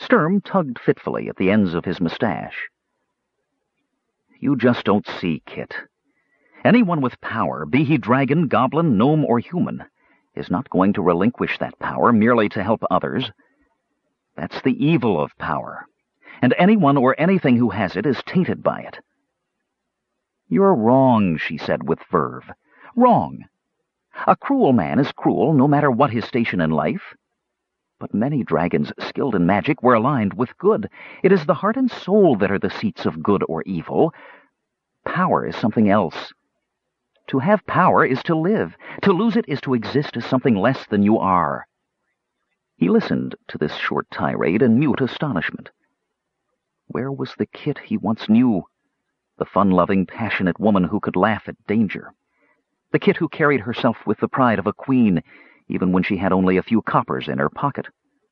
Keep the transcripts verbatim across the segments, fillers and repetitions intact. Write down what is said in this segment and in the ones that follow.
Sturm tugged fitfully at the ends of his mustache. You just don't see, Kit. Anyone with power, be he dragon, goblin, gnome, or human, is not going to relinquish that power merely to help others. That's the evil of power, and anyone or anything who has it is tainted by it. You're wrong, she said with verve. Wrong. A cruel man is cruel no matter what his station in life. But many dragons skilled in magic were aligned with good. It is the heart and soul that are the seats of good or evil. Power is something else. To have power is to live. To lose it is to exist as something less than you are. He listened to this short tirade in mute astonishment. Where was the Kit he once knew? The fun-loving, passionate woman who could laugh at danger. The Kit who carried herself with the pride of a queen, even when she had only a few coppers in her pocket.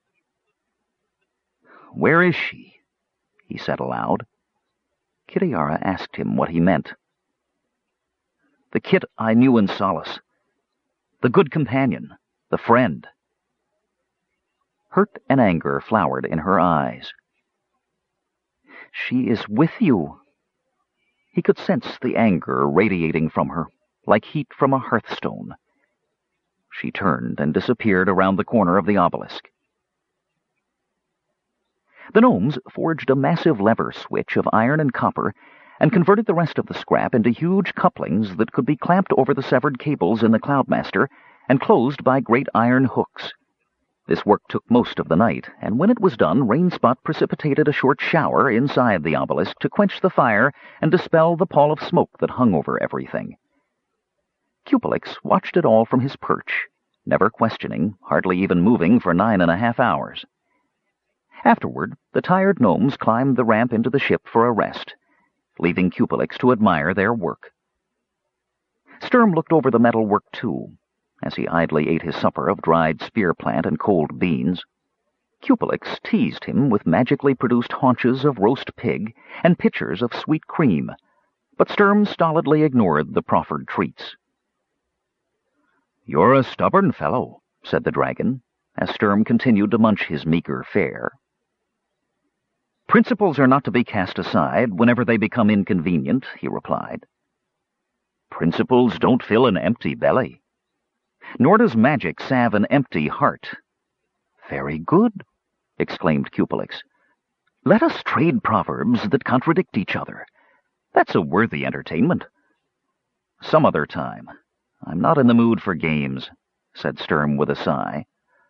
Where is she? He said aloud. Kitiara asked him what he meant. The Kit I knew in Solace. The good companion. The friend. Hurt and anger flowered in her eyes. She is with you. He could sense the anger radiating from her, like heat from a hearthstone. She turned and disappeared around the corner of the obelisk. The gnomes forged a massive lever switch of iron and copper and converted the rest of the scrap into huge couplings that could be clamped over the severed cables in the Cloudmaster and closed by great iron hooks. This work took most of the night, and when it was done, Rainspot precipitated a short shower inside the obelisk to quench the fire and dispel the pall of smoke that hung over everything. Cupelix watched it all from his perch, never questioning, hardly even moving for nine and a half hours. Afterward, the tired gnomes climbed the ramp into the ship for a rest, leaving Cupelix to admire their work. Sturm looked over the metalwork, too, as he idly ate his supper of dried spear plant and cold beans. Cupelix teased him with magically produced haunches of roast pig and pitchers of sweet cream, but Sturm stolidly ignored the proffered treats. "You're a stubborn fellow," said the dragon, as Sturm continued to munch his meager fare. "Principles are not to be cast aside whenever they become inconvenient," he replied. "Principles don't fill an empty belly. Nor does magic salve an empty heart." "Very good," exclaimed Cupelix. "Let us trade proverbs that contradict each other. That's a worthy entertainment." "Some other time. I'm not in the mood for games," said Sturm with a sigh.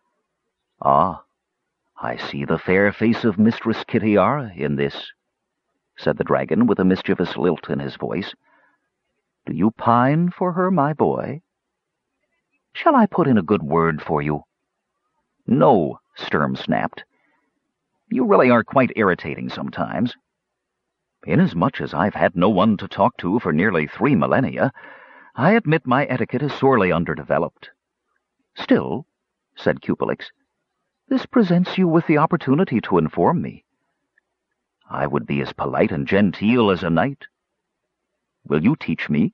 "Ah, I see the fair face of Mistress Kitiara in this," said the dragon with a mischievous lilt in his voice. "Do you pine for her, my boy? Shall I put in a good word for you?" "No," Sturm snapped. "You really are quite irritating sometimes. Inasmuch as I've had no one to talk to for nearly three millennia, I admit my etiquette is sorely underdeveloped." "Still," said Cupelix, "this presents you with the opportunity to inform me." "I would be as polite and genteel as a knight. Will you teach me?"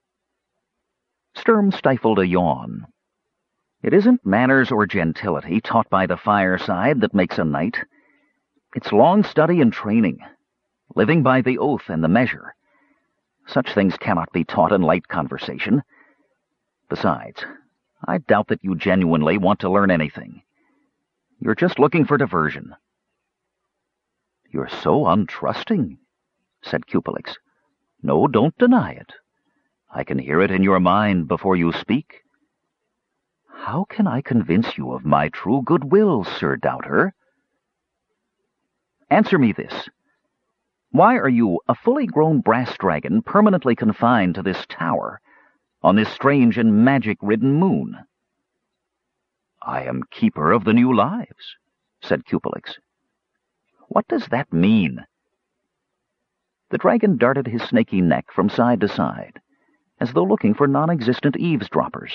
Sturm stifled a yawn. "It isn't manners or gentility taught by the fireside that makes a knight. It's long study and training, living by the oath and the measure. Such things cannot be taught in light conversation. Besides, I doubt that you genuinely want to learn anything. You're just looking for diversion." "You're so untrusting," said Cupelix. "No, don't deny it. I can hear it in your mind before you speak." "How can I convince you of my true goodwill, Sir Doubter?" "Answer me this. Why are you, a fully grown brass dragon, permanently confined to this tower, on this strange and magic-ridden moon?" "I am keeper of the new lives," said Cupelix. "What does that mean?" The dragon darted his snaky neck from side to side, as though looking for non-existent eavesdroppers.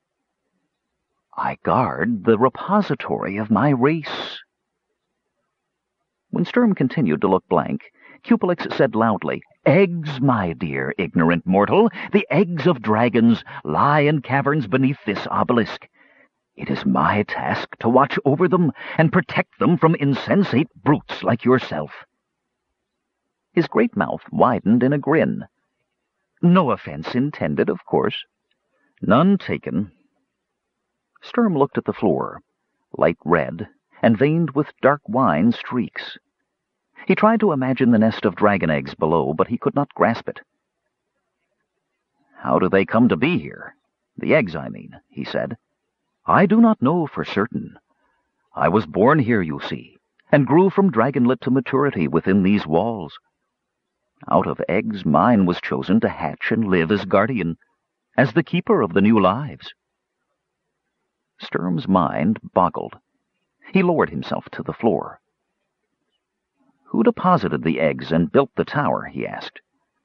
"I guard the repository of my race." When Sturm continued to look blank, Cupelix said loudly, "Eggs, my dear ignorant mortal, the eggs of dragons lie in caverns beneath this obelisk. It is my task to watch over them and protect them from insensate brutes like yourself." His great mouth widened in a grin. "No offense intended, of course." "None taken." Sturm looked at the floor, light red and veined with dark wine streaks. He tried to imagine the nest of dragon eggs below, but he could not grasp it. "How do they come to be here? The eggs, I mean," he said. "I do not know for certain. I was born here, you see, and grew from dragonlet to maturity within these walls. Out of eggs mine was chosen to hatch and live as guardian, as the keeper of the new lives." Sturm's mind boggled. He lowered himself to the floor. "Who deposited the eggs and built the tower?" he asked.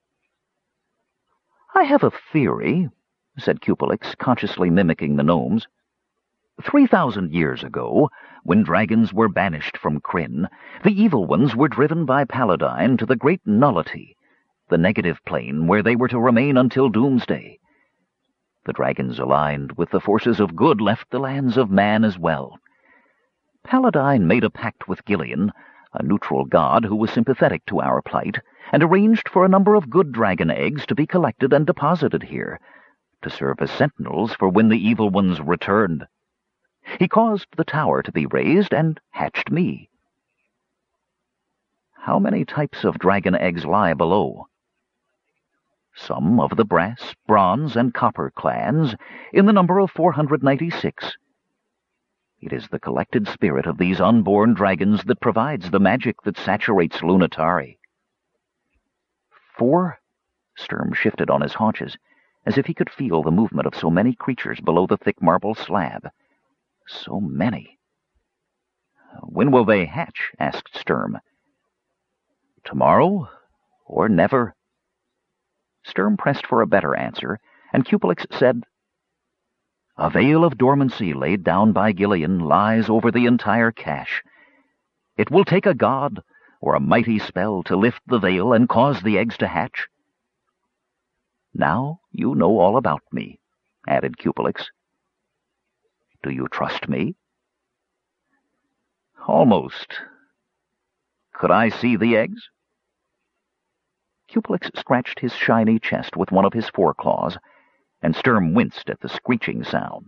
"I have a theory," said Cupelix, consciously mimicking the gnomes. Three thousand years ago, when dragons were banished from Krynn, the evil ones were driven by Paladine to the great nullity, the negative plane where they were to remain until doomsday. The dragons aligned with the forces of good left the lands of man as well. Paladine made a pact with Gillian, a neutral god who was sympathetic to our plight, and arranged for a number of good dragon eggs to be collected and deposited here, to serve as sentinels for when the evil ones returned. He caused the tower to be raised and hatched me." "How many types of dragon eggs lie below?" "Some of the brass, bronze, and copper clans, in the number of four hundred ninety-six. It is the collected spirit of these unborn dragons that provides the magic that saturates Lunitari." "Four?" Sturm shifted on his haunches, as if he could feel the movement of so many creatures below the thick marble slab. So many. "When will they hatch?" asked Sturm. "Tomorrow, or never." Sturm pressed for a better answer, and Cupelix said, "A veil of dormancy laid down by Gillian lies over the entire cache. It will take a god or a mighty spell to lift the veil and cause the eggs to hatch." "Now you know all about me," added Cupelix. "Do you trust me?" "Almost. Could I see the eggs?" Cupelix scratched his shiny chest with one of his foreclaws, and Sturm winced at the screeching sound.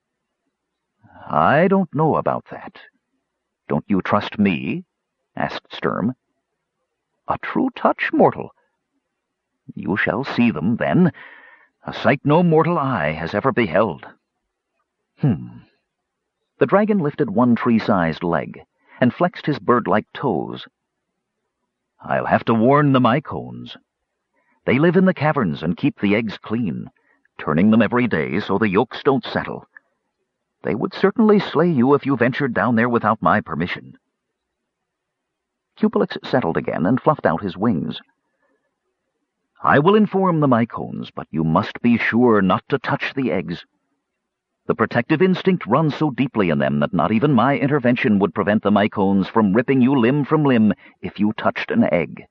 "I don't know about that. Don't you trust me?" asked Sturm. "A true touch, mortal." "You shall see them, then, a sight no mortal eye has ever beheld." Hmm. The dragon lifted one tree-sized leg and flexed his bird-like toes. "I'll have to warn the Mycones. They live in the caverns and keep the eggs clean, turning them every day so the yolks don't settle. They would certainly slay you if you ventured down there without my permission." Cupelix settled again and fluffed out his wings. "I will inform the Mycones, but you must be sure not to touch the eggs. The protective instinct runs so deeply in them that not even my intervention would prevent the Mycones from ripping you limb from limb if you touched an egg."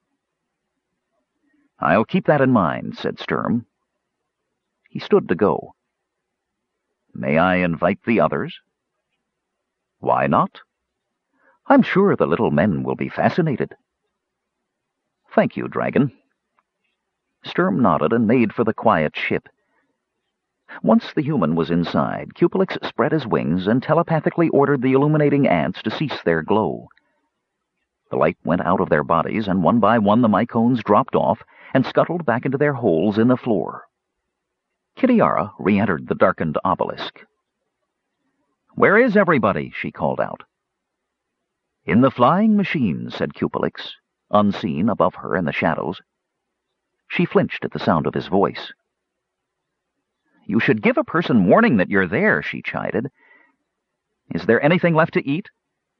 "I'll keep that in mind," said Sturm. He stood to go. "May I invite the others?" "Why not? I'm sure the little men will be fascinated." "Thank you, dragon." Sturm nodded and made for the quiet ship. Once the human was inside, Cupelix spread his wings and telepathically ordered the illuminating ants to cease their glow. The light went out of their bodies, and one by one the Mycones dropped off and scuttled back into their holes in the floor. Kitiara re-entered the darkened obelisk. "Where is everybody?" she called out. "In the flying machine," said Cupelix, unseen above her in the shadows. She flinched at the sound of his voice. "You should give a person warning that you're there," she chided. "Is there anything left to eat?"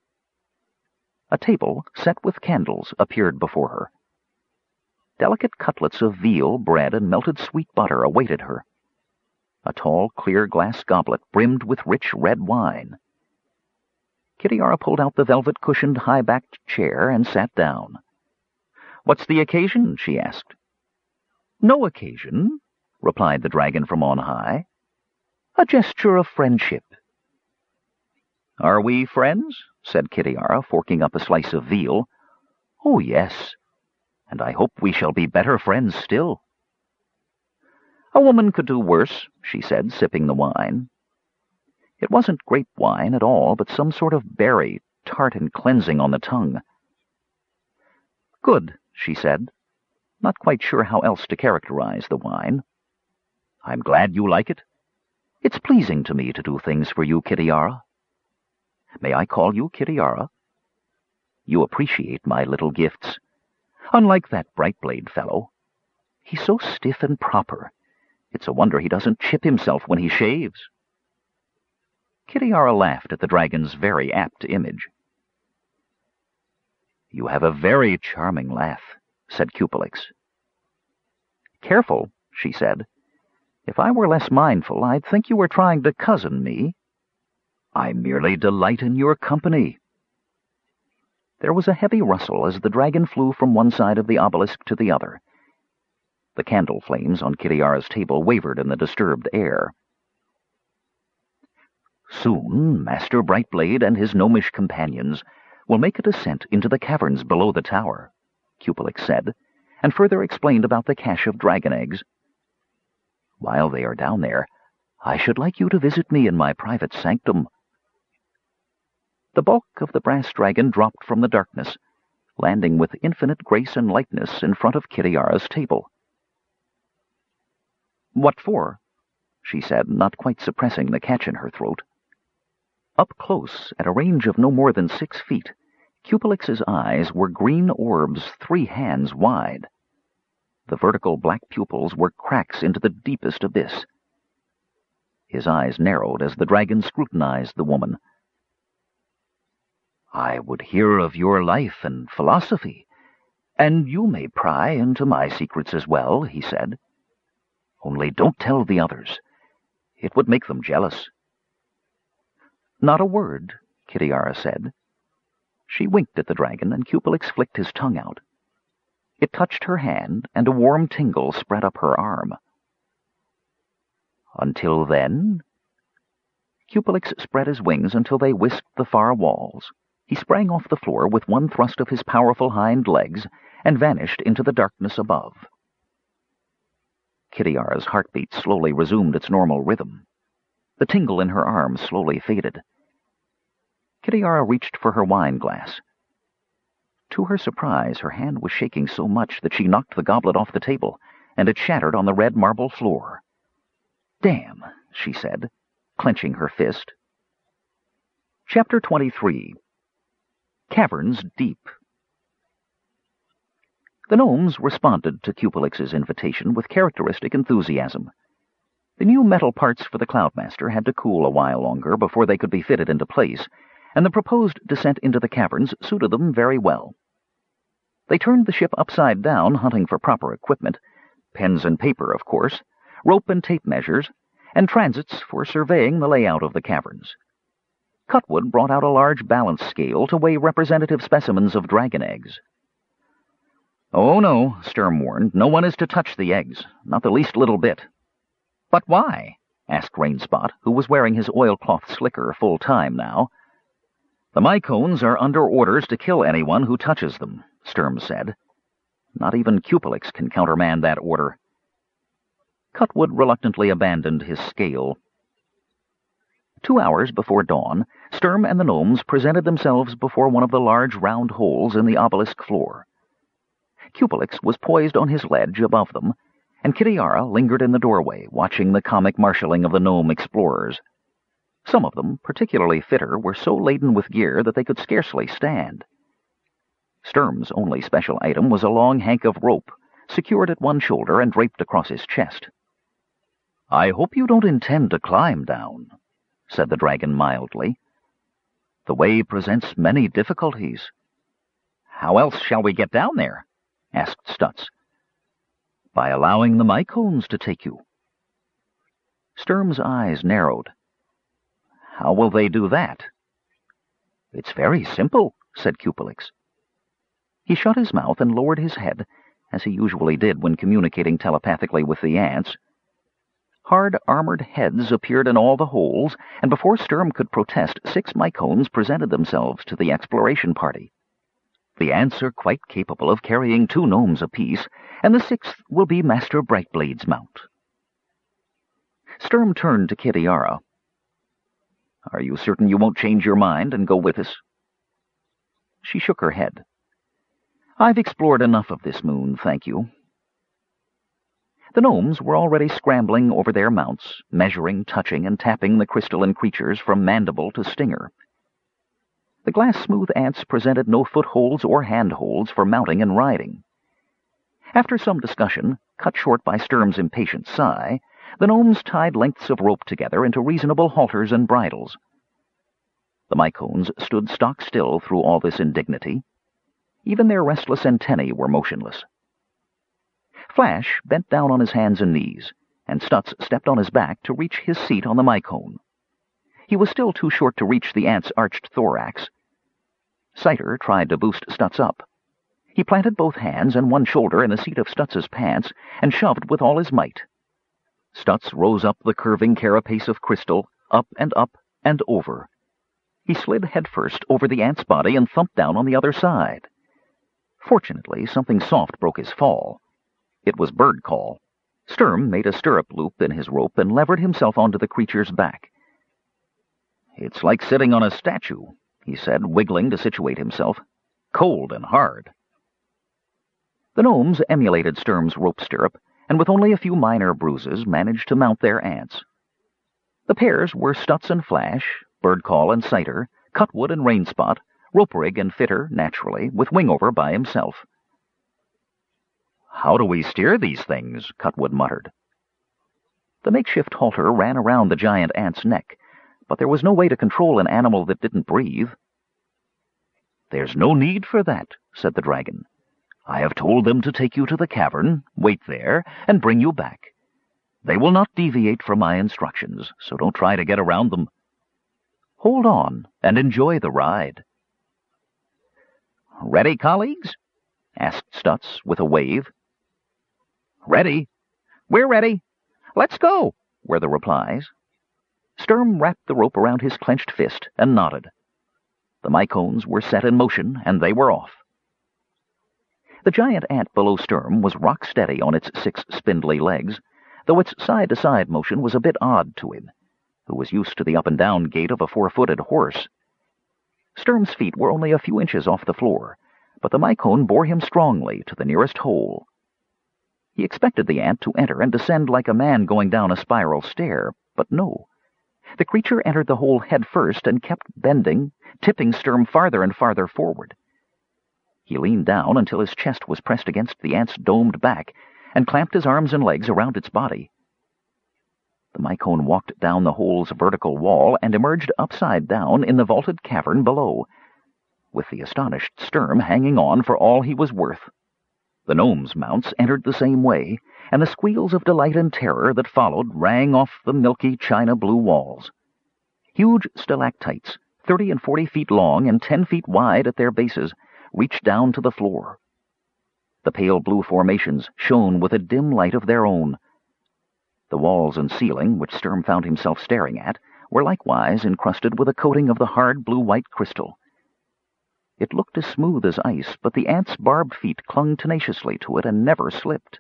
A table, set with candles, appeared before her. Delicate cutlets of veal, bread, and melted sweet butter awaited her. A tall, clear glass goblet brimmed with rich red wine. Kitiara pulled out the velvet-cushioned, high-backed chair and sat down. "What's the occasion?" she asked. "No occasion," replied the dragon from on high. "A gesture of friendship. "Are we friends?" said Kitiara, forking up a slice of veal. "Oh, yes, and I hope we shall be better friends still." "A woman could do worse," she said, sipping the wine. It wasn't grape wine at all, but some sort of berry, tart and cleansing on the tongue. "Good," she said, not quite sure how else to characterize the wine. "I'm glad you like it. It's pleasing to me to do things for you, Kitiara. May I call you Kitiara? You appreciate my little gifts. Unlike that Brightblade fellow. He's so stiff and proper. It's a wonder he doesn't chip himself when he shaves." Kitiara laughed at the dragon's very apt image. "You have a very charming laugh," said Cupelix. "Careful," she said. "If I were less mindful, I'd think you were trying to cozen me. I merely delight in your company." There was a heavy rustle as the dragon flew from one side of the obelisk to the other. The candle flames on Kitiara's table wavered in the disturbed air. "Soon Master Brightblade and his gnomish companions will make a descent into the caverns below the tower," Cupelix said, and further explained about the cache of dragon eggs. "While they are down there, I should like you to visit me in my private sanctum." The bulk of the brass dragon dropped from the darkness, landing with infinite grace and lightness in front of Kitiara's table. "What for?" she said, not quite suppressing the catch in her throat. Up close, at a range of no more than six feet, Cupelix's eyes were green orbs three hands wide. The vertical black pupils were cracks into the deepest abyss. His eyes narrowed as the dragon scrutinized the woman. "I would hear of your life and philosophy, and you may pry into my secrets as well," he said. "Only don't tell the others. It would make them jealous." "Not a word," Kitiara said. She winked at the dragon, and Cupelix flicked his tongue out. It touched her hand, and a warm tingle spread up her arm. "Until then?" Cupelix spread his wings until they whisked the far walls. He sprang off the floor with one thrust of his powerful hind legs and vanished into the darkness above. Kitiara's heartbeat slowly resumed its normal rhythm. The tingle in her arm slowly faded. Kitiara reached for her wine glass. To her surprise, her hand was shaking so much that she knocked the goblet off the table, and it shattered on the red marble floor. "Damn," she said, clenching her fist. Chapter twenty-three. Caverns Deep. The gnomes responded to Cupelix's invitation with characteristic enthusiasm. The new metal parts for the Cloudmaster had to cool a while longer before they could be fitted into place, and the proposed descent into the caverns suited them very well. They turned the ship upside down, hunting for proper equipment, pens and paper, of course, rope and tape measures, and transits for surveying the layout of the caverns. Cutwood brought out a large balance scale to weigh representative specimens of dragon eggs. "Oh, no," Sturm warned. "No one is to touch the eggs, not the least little bit." "But why?" asked Rainspot, who was wearing his oilcloth slicker full time now. "The Mycones are under orders to kill anyone who touches them," Sturm said. "Not even Cupelix can countermand that order." Cutwood reluctantly abandoned his scale. Two hours before dawn, Sturm and the gnomes presented themselves before one of the large round holes in the obelisk floor. Cupelix was poised on his ledge above them, and Kitiara lingered in the doorway, watching the comic marshalling of the gnome explorers. Some of them, particularly fitter, were so laden with gear that they could scarcely stand. Sturm's only special item was a long hank of rope, secured at one shoulder and draped across his chest. "I hope you don't intend to climb down," said the dragon mildly. "The way presents many difficulties." "How else shall we get down there?" asked Stutz. "By allowing the Mycones to take you." Sturm's eyes narrowed. "How will they do that?" "It's very simple," said Cupelix. He shut his mouth and lowered his head, as he usually did when communicating telepathically with the ants. Hard, armored heads appeared in all the holes, and before Sturm could protest, six mycones presented themselves to the exploration party. The ants are quite capable of carrying two gnomes apiece, and the sixth will be Master Brightblade's mount. Sturm turned to Kitiara. "Are you certain you won't change your mind and go with us?" She shook her head. "I've explored enough of this moon, thank you." The gnomes were already scrambling over their mounts, measuring, touching, and tapping the crystalline creatures from mandible to stinger. The glass-smooth ants presented no footholds or handholds for mounting and riding. After some discussion, cut short by Sturm's impatient sigh, the gnomes tied lengths of rope together into reasonable halters and bridles. The mycones stood stock still through all this indignity. Even their restless antennae were motionless. Flash bent down on his hands and knees, and Stutz stepped on his back to reach his seat on the mycone. He was still too short to reach the ant's arched thorax. Cider tried to boost Stutz up. He planted both hands and one shoulder in the seat of Stutz's pants and shoved with all his might. Stutz rose up the curving carapace of crystal, up and up and over. He slid headfirst over the ant's body and thumped down on the other side. Fortunately, something soft broke his fall. It was bird call. Sturm made a stirrup loop in his rope and levered himself onto the creature's back. "It's like sitting on a statue," he said, wiggling to situate himself. "Cold and hard." The gnomes emulated Sturm's rope stirrup, and with only a few minor bruises managed to mount their ants. The pairs were Stutz and Flash, Birdcall and Cider, Cutwood and Rainspot, Roperig and Fitter, naturally, with Wingover by himself. "How do we steer these things?" Cutwood muttered. The makeshift halter ran around the giant ant's neck, but there was no way to control an animal that didn't breathe. "There's no need for that," said the dragon. "I have told them to take you to the cavern, wait there, and bring you back. They will not deviate from my instructions, so don't try to get around them. Hold on and enjoy the ride." "Ready, colleagues?" asked Stutz with a wave. "Ready. We're ready. Let's go," were the replies. Sturm wrapped the rope around his clenched fist and nodded. The mycones were set in motion, and they were off. The giant ant below Sturm was rock-steady on its six spindly legs, though its side-to-side motion was a bit odd to him, who was used to the up-and-down gait of a four-footed horse. Sturm's feet were only a few inches off the floor, but the mycone bore him strongly to the nearest hole. He expected the ant to enter and descend like a man going down a spiral stair, but no. The creature entered the hole head first and kept bending, tipping Sturm farther and farther forward. He leaned down until his chest was pressed against the ant's domed back and clamped his arms and legs around its body. The mycone walked down the hole's vertical wall and emerged upside down in the vaulted cavern below, with the astonished Sturm hanging on for all he was worth. The gnomes' mounts entered the same way, and the squeals of delight and terror that followed rang off the milky china-blue walls. Huge stalactites, thirty and forty feet long and ten feet wide at their bases, reached down to the floor. The pale blue formations shone with a dim light of their own. The walls and ceiling, which Sturm found himself staring at, were likewise encrusted with a coating of the hard blue-white crystal. It looked as smooth as ice, but the ant's barbed feet clung tenaciously to it and never slipped.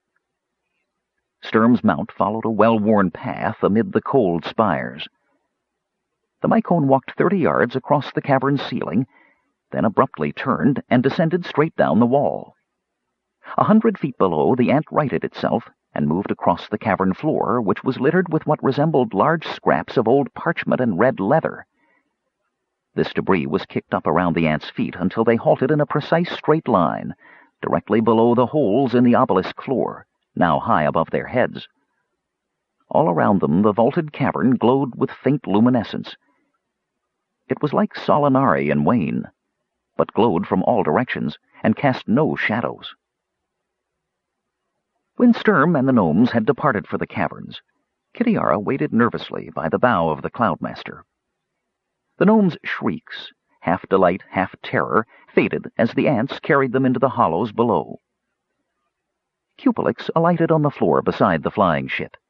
Sturm's mount followed a well-worn path amid the cold spires. The mycone walked thirty yards across the cavern's ceiling, then abruptly turned and descended straight down the wall. A hundred feet below, the ant righted itself and moved across the cavern floor, which was littered with what resembled large scraps of old parchment and red leather. This debris was kicked up around the ant's feet until they halted in a precise straight line, directly below the holes in the obelisk floor, now high above their heads. All around them the vaulted cavern glowed with faint luminescence. It was like Solinari in Wayne, but glowed from all directions and cast no shadows. When Sturm and the gnomes had departed for the caverns, Kitiara waited nervously by the bow of the Cloudmaster. The gnomes' shrieks, half delight, half terror, faded as the ants carried them into the hollows below. Cupelix alighted on the floor beside the flying ship.